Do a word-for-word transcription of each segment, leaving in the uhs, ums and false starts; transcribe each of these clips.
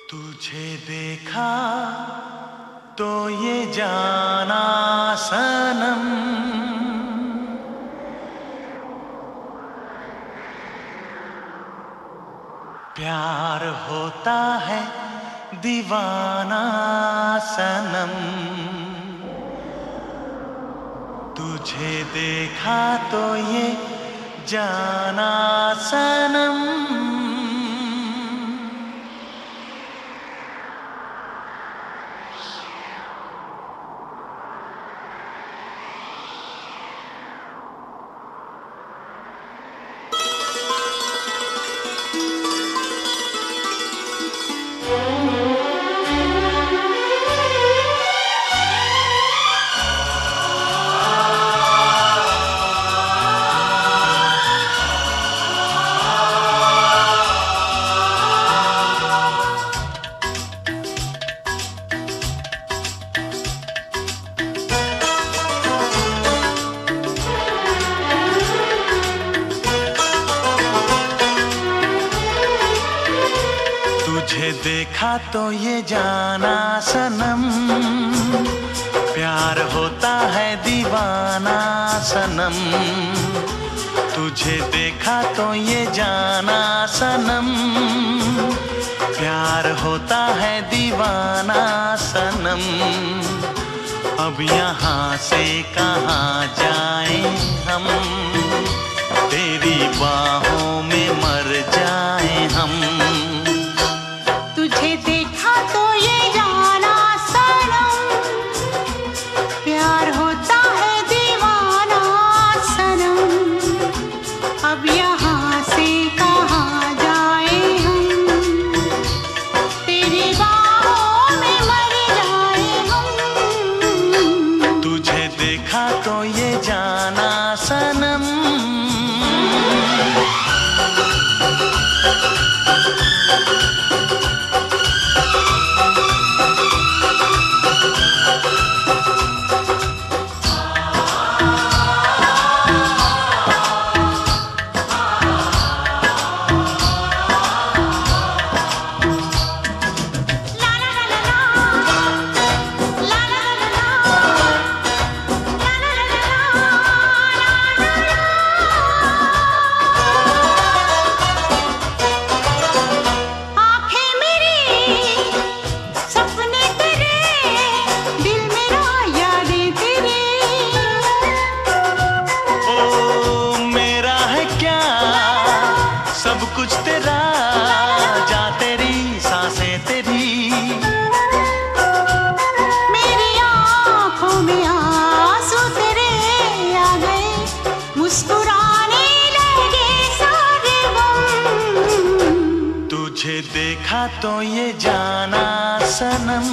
तुझे देखा तो ये जाना सनम, प्यार होता है दीवाना सनम। तुझे देखा तो ये जाना सनम। तुझे देखा तो ये जाना सनम, प्यार होता है दीवाना सनम। तुझे देखा तो ये जाना सनम, प्यार होता है दीवाना सनम। अब यहाँ से कहाँ जाएं हम, तेरी बाहों में मर जाएं हम। तुझे देखा तो ये जाना सनम, प्यार होता है दीवाना सनम। अब यहाँ से कहाँ जाए हम, तेरी बाहों में मर जाए हम। तुझे देखा तो ये जाना सनम। सब कुछ तेरा, जा तेरी सांसें तेरी। मेरी आँखों में आंसू तेरे आ गए, मुस्कुराने लगे सारे गम। तुझे देखा तो ये जाना सनम,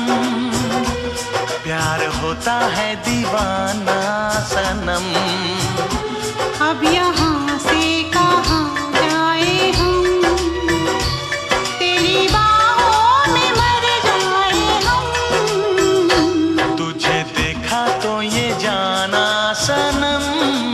प्यार होता है दीवाना सनम। अब यहाँ से कहाँ जाए हम, तेरी बाहों में मर जाए हम। तुझे देखा तो ये जाना सनम।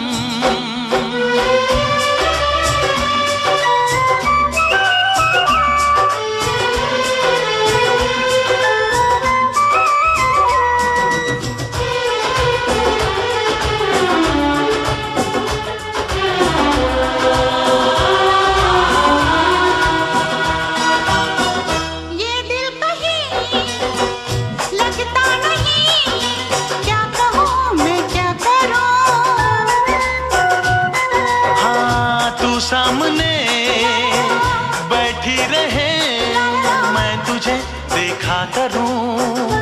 सामने बैठी रहे, मैं तुझे देखा करूं।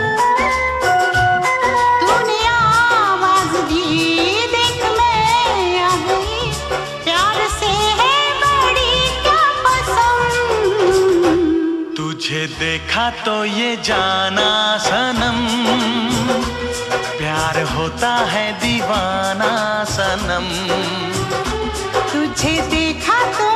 तूने आवाज दी, देख मैं आ गई, प्यार से है बड़ी क्या पसंद। तुझे देखा तो ये जाना सनम, प्यार होता है दीवाना सनम। तुझे देखा तो